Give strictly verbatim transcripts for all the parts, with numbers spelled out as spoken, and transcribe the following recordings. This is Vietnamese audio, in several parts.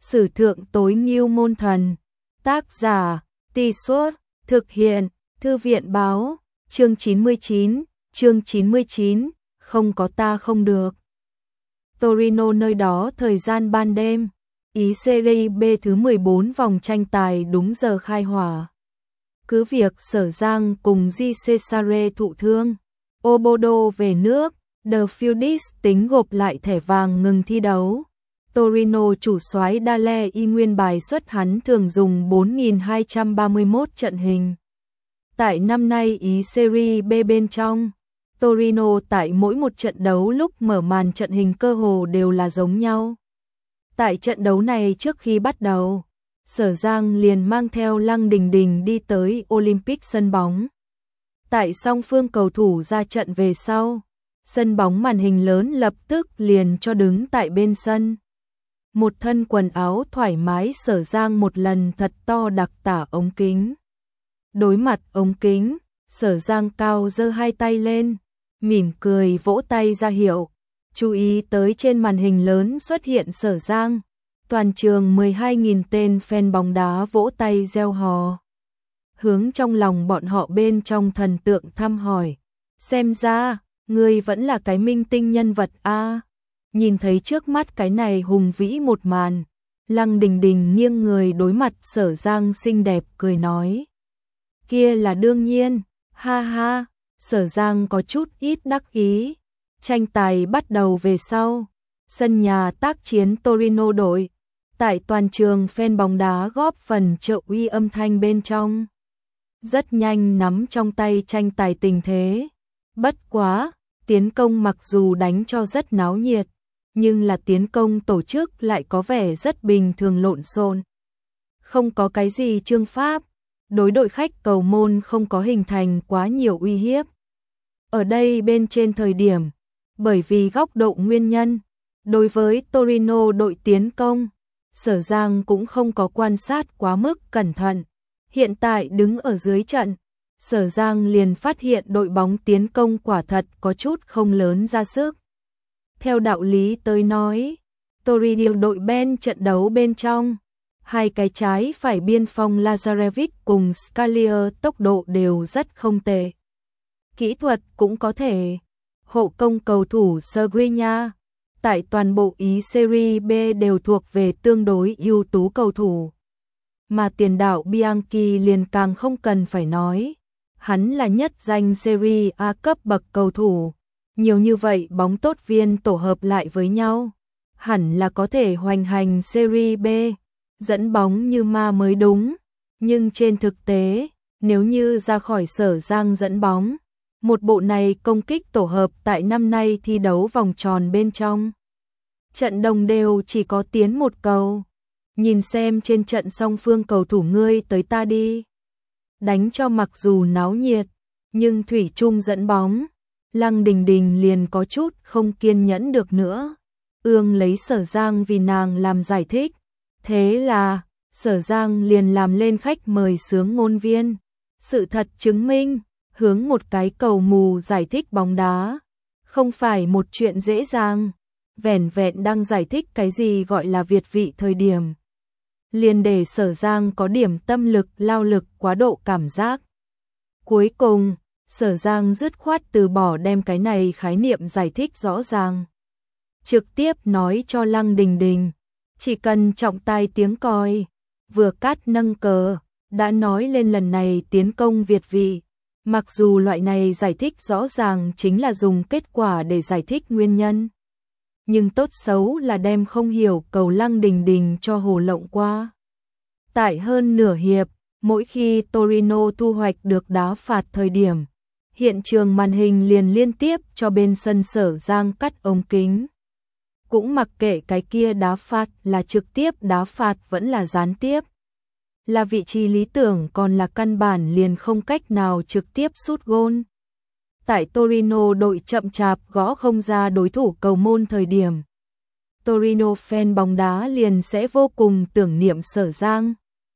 Sử thượng tối ngưu môn thần. Tác giả, Tì Suốt, thực hiện, Thư viện báo, chương chín mươi chín, chương chín mươi chín, không có ta không được. Torino nơi đó thời gian ban đêm, ý Serie B thứ mười bốn vòng tranh tài đúng giờ khai hỏa. Cứ việc Sở Giang cùng Di Cesare thụ thương, Obodo về nước, The Fields tính gộp lại thẻ vàng ngừng thi đấu. Torino chủ soái Dale y nguyên bài xuất hắn thường dùng bốn nghìn hai trăm ba mươi mốt trận hình. Tại năm nay ý Serie B bên trong, Torino tại mỗi một trận đấu lúc mở màn trận hình cơ hồ đều là giống nhau. Tại trận đấu này trước khi bắt đầu, Sở Giang liền mang theo Lăng Đình Đình đi tới Olympic sân bóng. Tại song phương cầu thủ ra trận về sau, sân bóng màn hình lớn lập tức liền cho đứng tại bên sân. Một thân quần áo thoải mái Sở Giang một lần thật to đặc tả ống kính. Đối mặt ống kính, Sở Giang cao giơ hai tay lên, mỉm cười vỗ tay ra hiệu. Chú ý tới trên màn hình lớn xuất hiện Sở Giang. Toàn trường mười hai nghìn tên fan bóng đá vỗ tay reo hò. Hướng trong lòng bọn họ bên trong thần tượng thăm hỏi. Xem ra, ngươi vẫn là cái minh tinh nhân vật a. Nhìn thấy trước mắt cái này hùng vĩ một màn, Lăng Đình Đình nghiêng người đối mặt Sở Giang xinh đẹp cười nói. Kia là đương nhiên, ha ha, Sở Giang có chút ít đắc ý. Tranh tài bắt đầu về sau, sân nhà tác chiến Torino đội. Tại toàn trường fan bóng đá góp phần trợ uy âm thanh bên trong. Rất nhanh nắm trong tay tranh tài tình thế. Bất quá, tiến công mặc dù đánh cho rất náo nhiệt, nhưng là tiến công tổ chức lại có vẻ rất bình thường lộn xộn. Không có cái gì chương pháp, đối đội khách cầu môn không có hình thành quá nhiều uy hiếp. Ở đây bên trên thời điểm, bởi vì góc độ nguyên nhân, đối với Torino đội tiến công, Sở Giang cũng không có quan sát quá mức cẩn thận. Hiện tại đứng ở dưới trận, Sở Giang liền phát hiện đội bóng tiến công quả thật có chút không lớn ra sức. Theo đạo lý tới nói, Torino đội Ben trận đấu bên trong, hai cái trái phải biên phong Lazarevic cùng Scalier tốc độ đều rất không tệ. Kỹ thuật cũng có thể. Hộ công cầu thủ Skriniar tại toàn bộ ý Serie B đều thuộc về tương đối ưu tú cầu thủ. Mà tiền đạo Bianchi liền càng không cần phải nói. Hắn là nhất danh Serie A cấp bậc cầu thủ. Nhiều như vậy bóng tốt viên tổ hợp lại với nhau. Hẳn là có thể hoành hành Serie B. Dẫn bóng như ma mới đúng. Nhưng trên thực tế, nếu như ra khỏi Sở Giang dẫn bóng, một bộ này công kích tổ hợp tại năm nay thi đấu vòng tròn bên trong. Trận đồng đều chỉ có tiến một cầu. Nhìn xem trên trận song phương cầu thủ ngươi tới ta đi. Đánh cho mặc dù náo nhiệt, nhưng thủy chung dẫn bóng. Lăng Đình Đình liền có chút không kiên nhẫn được nữa. Ương lấy Sở Giang vì nàng làm giải thích. Thế là, Sở Giang liền làm lên khách mời sướng ngôn viên. Sự thật chứng minh, hướng một cái cầu mù giải thích bóng đá, không phải một chuyện dễ dàng. Vẻn vẹn đang giải thích cái gì gọi là việt vị thời điểm. Liền để Sở Giang có điểm tâm lực lao lực quá độ cảm giác. Cuối cùng, Sở Giang dứt khoát từ bỏ đem cái này khái niệm giải thích rõ ràng. Trực tiếp nói cho Lăng Đình Đình, chỉ cần trọng tai tiếng còi, vừa cát nâng cờ, đã nói lên lần này tiến công việt vị. Mặc dù loại này giải thích rõ ràng chính là dùng kết quả để giải thích nguyên nhân. Nhưng tốt xấu là đem không hiểu cầu Lăng Đình Đình cho hồ lộng qua. Tại hơn nửa hiệp, mỗi khi Torino thu hoạch được đá phạt thời điểm, hiện trường màn hình liền liên tiếp cho bên sân Sở Giang cắt ống kính. Cũng mặc kệ cái kia đá phạt là trực tiếp đá phạt vẫn là gián tiếp. Là vị trí lý tưởng còn là căn bản liền không cách nào trực tiếp sút gôn. Tại Torino đội chậm chạp gõ không ra đối thủ cầu môn thời điểm, Torino fan bóng đá liền sẽ vô cùng tưởng niệm Sở Giang.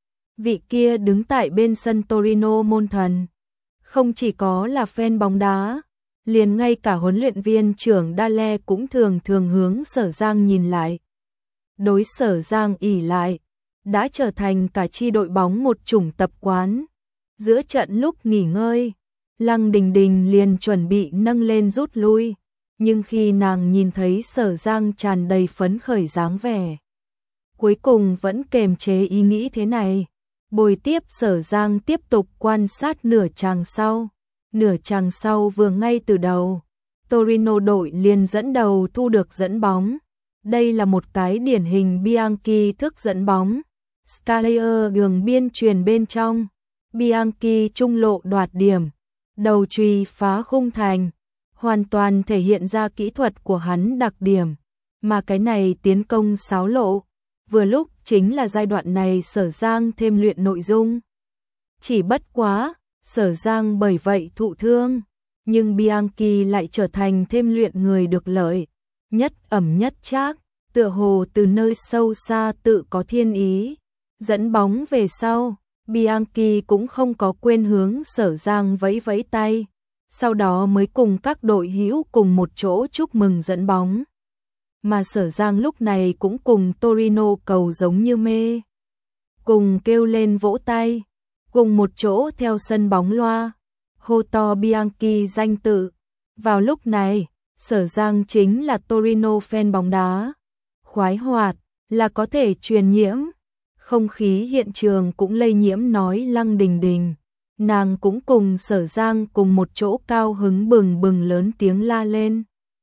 Vị kia đứng tại bên sân Torino môn thần, không chỉ có là fan bóng đá, liền ngay cả huấn luyện viên trưởng Dale cũng thường thường hướng Sở Giang nhìn lại. đối Sở Giang ỷ lại, đã trở thành cả chi đội bóng một chủng tập quán. Giữa trận lúc nghỉ ngơi, Lăng Đình Đình liền chuẩn bị nâng lên rút lui, nhưng khi nàng nhìn thấy Sở Giang tràn đầy phấn khởi dáng vẻ, cuối cùng vẫn kềm chế ý nghĩ thế này. Bồi tiếp Sở Giang tiếp tục quan sát nửa chàng sau. Nửa chàng sau vừa ngay từ đầu, Torino đội liền dẫn đầu thu được dẫn bóng. Đây là một cái điển hình Bianchi thức dẫn bóng. Scalier đường biên truyền bên trong, Bianchi trung lộ đoạt điểm, đầu chùy phá khung thành, hoàn toàn thể hiện ra kỹ thuật của hắn đặc điểm. Mà cái này tiến công sáo lộ, vừa lúc chính là giai đoạn này Sở Giang thêm luyện nội dung. Chỉ bất quá, Sở Giang bởi vậy thụ thương, nhưng Bianchi lại trở thành thêm luyện người được lợi, nhất ẩm nhất trác, tựa hồ từ nơi sâu xa tự có thiên ý. Dẫn bóng về sau, Bianchi cũng không có quên hướng Sở Giang vẫy vẫy tay, sau đó mới cùng các đội hữu cùng một chỗ chúc mừng dẫn bóng. Mà Sở Giang lúc này cũng cùng Torino cầu giống như mê, cùng kêu lên vỗ tay, cùng một chỗ theo sân bóng loa, hô to Bianchi danh tự. Vào lúc này, Sở Giang chính là Torino fan bóng đá, khoái hoạt, là có thể truyền nhiễm. Không khí hiện trường cũng lây nhiễm nói Lăng Đình Đình, nàng cũng cùng Sở Giang cùng một chỗ cao hứng bừng bừng lớn tiếng la lên.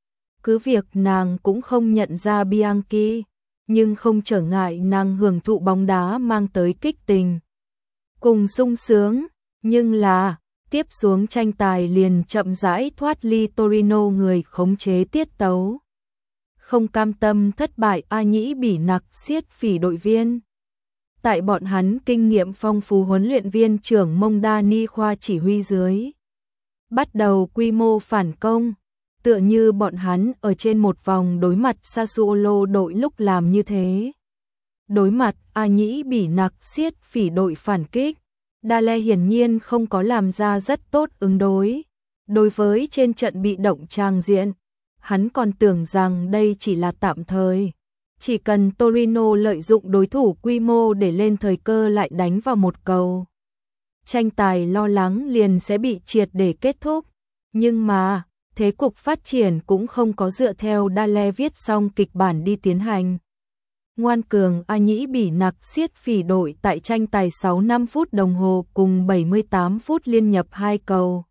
Cứ việc nàng cũng không nhận ra Bianchi, nhưng không trở ngại nàng hưởng thụ bóng đá mang tới kích tình cùng sung sướng. Nhưng là, tiếp xuống tranh tài liền chậm rãi thoát ly Torino người khống chế tiết tấu. Không cam tâm thất bại, A Nhĩ Bỉ Nặc siết phỉ đội viên. Tại bọn hắn kinh nghiệm phong phú huấn luyện viên trưởng Mông Đa Ni Khoa chỉ huy dưới, bắt đầu quy mô phản công, tựa như bọn hắn ở trên một vòng đối mặt Sassuolo đội lúc làm như thế. Đối mặt A Nhĩ Bỉ Nặc siết phỉ đội phản kích, Dale hiển nhiên không có làm ra rất tốt ứng đối. Đối với trên trận bị động trang diện, hắn còn tưởng rằng đây chỉ là tạm thời. Chỉ cần Torino lợi dụng đối thủ quy mô để lên thời cơ lại đánh vào một cầu, tranh tài lo lắng liền sẽ bị triệt để kết thúc. Nhưng mà, thế cục phát triển cũng không có dựa theo Dale viết xong kịch bản đi tiến hành. Ngoan cường A Nhĩ Bỉ Nặc siết phỉ đội tại tranh tài sáu mươi lăm phút đồng hồ cùng bảy mươi tám phút liên nhập hai cầu.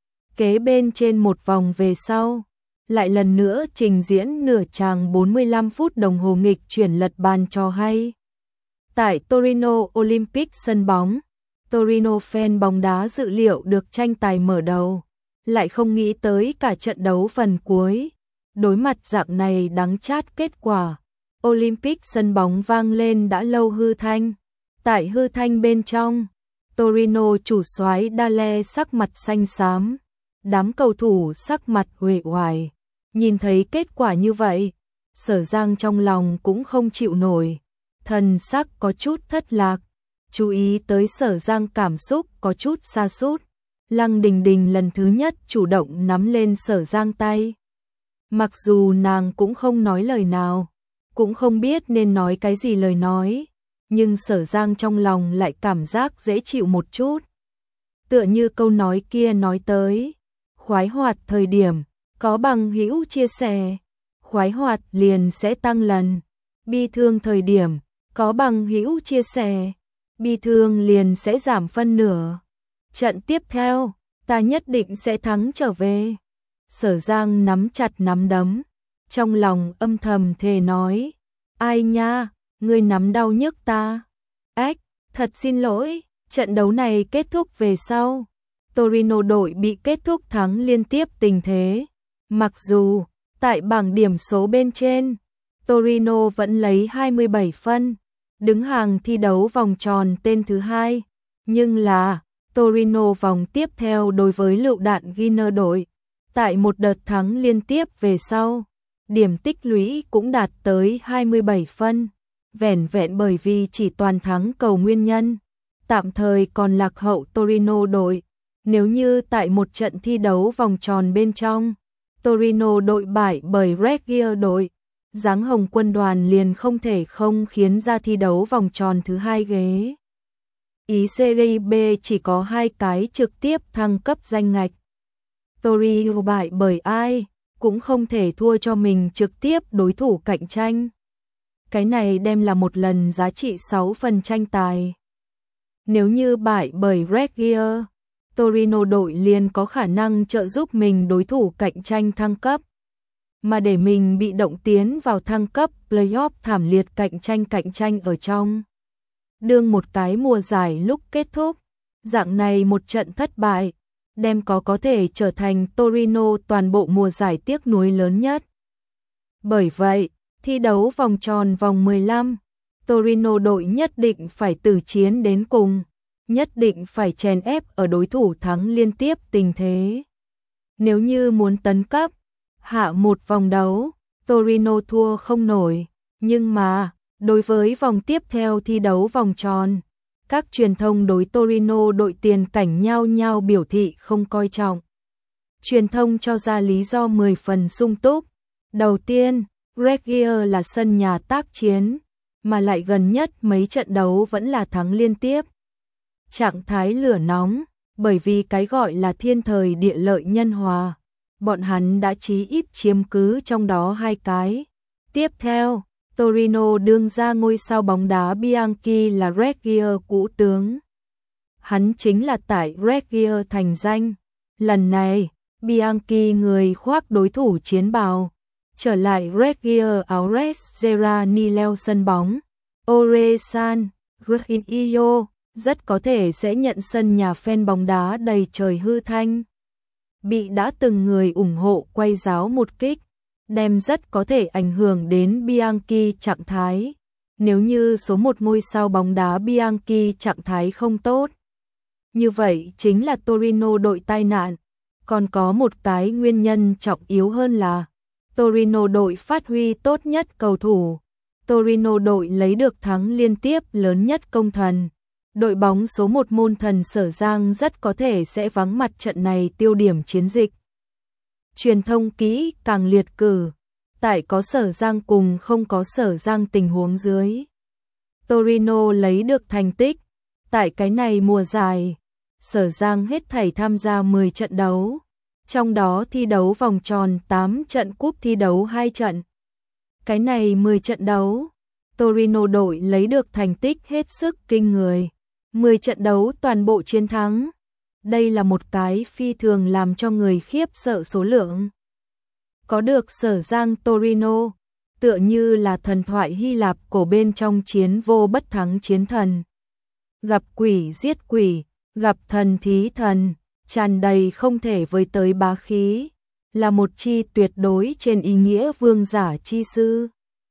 Kế bên trên một vòng về sau, lại lần nữa trình diễn nửa chàng bốn mươi lăm phút đồng hồ nghịch chuyển lật bàn cho hay. Tại Torino Olympic sân bóng, Torino fan bóng đá dự liệu được tranh tài mở đầu, lại không nghĩ tới cả trận đấu phần cuối. Đối mặt dạng này đắng chát kết quả, Olympic sân bóng vang lên đã lâu hư thanh. Tại hư thanh bên trong, Torino chủ soái Dale sắc mặt xanh xám, đám cầu thủ sắc mặt uể oải. Nhìn thấy kết quả như vậy, Sở Giang trong lòng cũng không chịu nổi, thần sắc có chút thất lạc. Chú ý tới Sở Giang cảm xúc có chút sa sút, Lăng Đình Đình lần thứ nhất chủ động nắm lên Sở Giang tay. Mặc dù nàng cũng không nói lời nào, cũng không biết nên nói cái gì lời nói, nhưng Sở Giang trong lòng lại cảm giác dễ chịu một chút. Tựa như câu nói kia nói tới, khoái hoạt thời điểm, có bằng hữu chia sẻ, khoái hoạt liền sẽ tăng lần. Bi thương thời điểm, có bằng hữu chia sẻ, bi thương liền sẽ giảm phân nửa. Trận tiếp theo, ta nhất định sẽ thắng trở về. Sở Giang nắm chặt nắm đấm, trong lòng âm thầm thề nói, ai nha, ngươi nắm đau nhức ta. Ếch, thật xin lỗi. Trận đấu này kết thúc về sau, Torino đội bị kết thúc thắng liên tiếp tình thế. Mặc dù, tại bảng điểm số bên trên, Torino vẫn lấy hai mươi bảy phân, đứng hàng thi đấu vòng tròn tên thứ hai, nhưng là, Torino vòng tiếp theo đối với lựu đạn Giner đội, tại một đợt thắng liên tiếp về sau, điểm tích lũy cũng đạt tới hai mươi bảy phân, vẻn vẹn bởi vì chỉ toàn thắng cầu nguyên nhân, tạm thời còn lạc hậu Torino đội. Nếu như tại một trận thi đấu vòng tròn bên trong, Torino đội bại bởi Reggio đội, Giáng Hồng quân đoàn liền không thể không khiến ra thi đấu vòng tròn thứ hai ghế. Ý Serie B chỉ có hai cái trực tiếp thăng cấp danh ngạch. Torino bại bởi ai, cũng không thể thua cho mình trực tiếp đối thủ cạnh tranh. Cái này đem là một lần giá trị sáu phần tranh tài. Nếu như bại bởi Reggio, Torino đội liền có khả năng trợ giúp mình đối thủ cạnh tranh thăng cấp. Mà để mình bị động tiến vào thăng cấp playoff thảm liệt cạnh tranh cạnh tranh ở trong. Đương một cái mùa giải lúc kết thúc, dạng này một trận thất bại, đem có có thể trở thành Torino toàn bộ mùa giải tiếc nuối lớn nhất. Bởi vậy, thi đấu vòng tròn vòng mười lăm, Torino đội nhất định phải tử chiến đến cùng, nhất định phải chèn ép ở đối thủ thắng liên tiếp tình thế. Nếu như muốn tấn cấp, hạ một vòng đấu, Torino thua không nổi, nhưng mà, đối với vòng tiếp theo thi đấu vòng tròn, các truyền thông đối Torino đội tiền cảnh nhao nhao biểu thị không coi trọng. Truyền thông cho ra lý do mười phần sung túc. Đầu tiên, Reggio là sân nhà tác chiến, mà lại gần nhất mấy trận đấu vẫn là thắng liên tiếp. Trạng thái lửa nóng, bởi vì cái gọi là thiên thời địa lợi nhân hòa, bọn hắn đã chí ít chiếm cứ trong đó hai cái. Tiếp theo, Torino đương ra ngôi sao bóng đá Bianchi là Reggio cũ tướng. Hắn chính là tại Reggio thành danh. Lần này, Bianchi người khoác đối thủ chiến bào, trở lại Reggio Aures Geranileo sân bóng. Oresan, Grinio, rất có thể sẽ nhận sân nhà fan bóng đá đầy trời hư thanh. Bị đã từng người ủng hộ quay giáo một kích, đem rất có thể ảnh hưởng đến Bianchi trạng thái. Nếu như số một ngôi sao bóng đá Bianchi trạng thái không tốt, như vậy chính là Torino đội tai nạn. Còn có một cái nguyên nhân trọng yếu hơn là Torino đội phát huy tốt nhất cầu thủ. Torino đội lấy được thắng liên tiếp lớn nhất công thần. Đội bóng số một môn thần Sở Giang rất có thể sẽ vắng mặt trận này tiêu điểm chiến dịch. Truyền thông kỹ càng liệt cử, tại có Sở Giang cùng không có Sở Giang tình huống dưới. Torino lấy được thành tích, tại cái này mùa giải, Sở Giang hết thảy tham gia mười trận đấu, trong đó thi đấu vòng tròn tám trận, cúp thi đấu hai trận. Cái này mười trận đấu, Torino đội lấy được thành tích hết sức kinh người, mười trận đấu toàn bộ chiến thắng. Đây là một cái phi thường làm cho người khiếp sợ số lượng. Có được Sở Giang Torino, tựa như là thần thoại Hy Lạp cổ bên trong chiến vô bất thắng chiến thần. Gặp quỷ giết quỷ, gặp thần thí thần, tràn đầy không thể với tới bá khí, là một chi tuyệt đối trên ý nghĩa vương giả chi sư.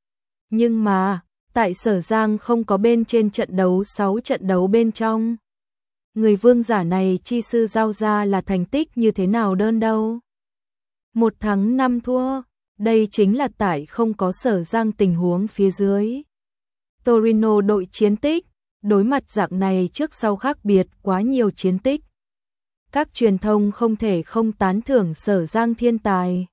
Nhưng mà, tại Sở Giang không có bên trên trận đấu sáu trận đấu bên trong. Người vương giả này chi sư giao ra là thành tích như thế nào đơn đâu. Một thắng năm thua, đây chính là tại không có Sở Giang tình huống phía dưới. Torino đội chiến tích, đối mặt dạng này trước sau khác biệt quá nhiều chiến tích. Các truyền thông không thể không tán thưởng Sở Giang thiên tài.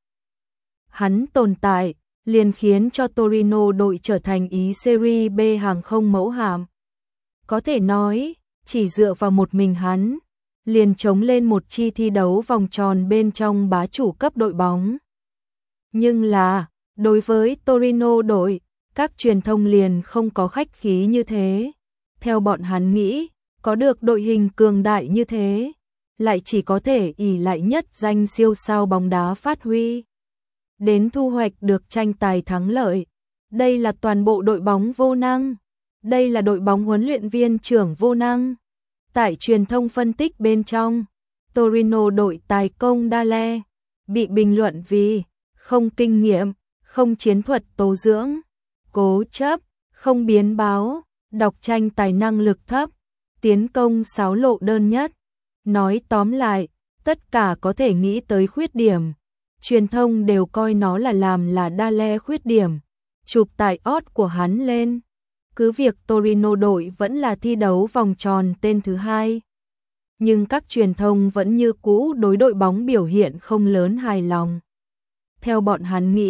Hắn tồn tại, liền khiến cho Torino đội trở thành ý Serie B hàng không mẫu hạm. Có thể nói, chỉ dựa vào một mình hắn, liền chống lên một chi thi đấu vòng tròn bên trong bá chủ cấp đội bóng. Nhưng là, đối với Torino đội, các truyền thông liền không có khách khí như thế. Theo bọn hắn nghĩ, có được đội hình cường đại như thế, lại chỉ có thể ỷ lại nhất danh siêu sao bóng đá phát huy. Đến thu hoạch được tranh tài thắng lợi. Đây là toàn bộ đội bóng vô năng. Đây là đội bóng huấn luyện viên trưởng vô năng. Tại truyền thông phân tích bên trong, Torino đội tài công Dale bị bình luận vì không kinh nghiệm, không chiến thuật tố dưỡng, cố chấp, không biến báo, đọc tranh tài năng lực thấp, tiến công xáo lộ đơn nhất. Nói tóm lại, tất cả có thể nghĩ tới khuyết điểm, truyền thông đều coi nó là làm là Dale khuyết điểm, chụp tại ót của hắn lên. Cứ việc Torino đội vẫn là thi đấu vòng tròn tên thứ hai, nhưng các truyền thông vẫn như cũ đối đội bóng biểu hiện không lớn hài lòng. Theo bọn hắn nghĩ,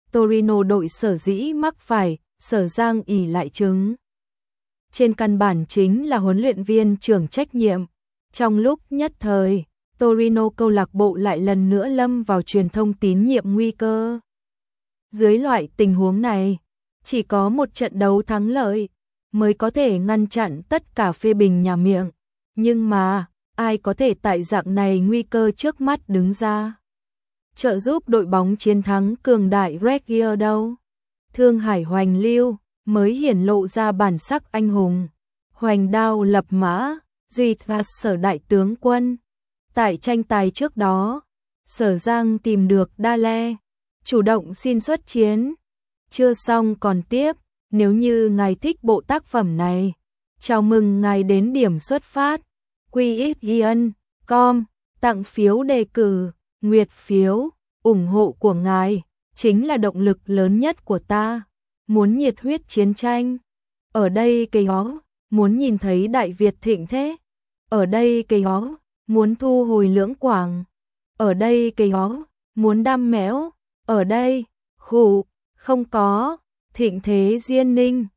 Torino đội sở dĩ mắc phải, Sở Giang ỷ lại chứng. Trên căn bản chính là huấn luyện viên trưởng trách nhiệm. Trong lúc nhất thời, Torino câu lạc bộ lại lần nữa lâm vào truyền thông tín nhiệm nguy cơ. Dưới loại tình huống này, chỉ có một trận đấu thắng lợi mới có thể ngăn chặn tất cả phê bình nhà miệng. Nhưng mà, ai có thể tại dạng này nguy cơ trước mắt đứng ra trợ giúp đội bóng chiến thắng cường đại Regia đâu? Thương Hải Hoành Lưu mới hiển lộ ra bản sắc anh hùng. Hoành đao lập mã, duy thà Sở đại tướng quân. Tại tranh tài trước đó, Sở Giang tìm được Đa Le, chủ động xin xuất chiến. Chưa xong còn tiếp, nếu như ngài thích bộ tác phẩm này, chào mừng ngài đến điểm xuất phát. quy ích yên chấm com, tặng phiếu đề cử, nguyệt phiếu, ủng hộ của ngài chính là động lực lớn nhất của ta. Muốn nhiệt huyết chiến tranh, ở đây cây ó, muốn nhìn thấy Đại Việt thịnh thế, ở đây cây ó, muốn thu hồi Lưỡng Quảng, ở đây cây ó, muốn đam méo, ở đây, khủ, không có, thịnh thế Diên Ninh.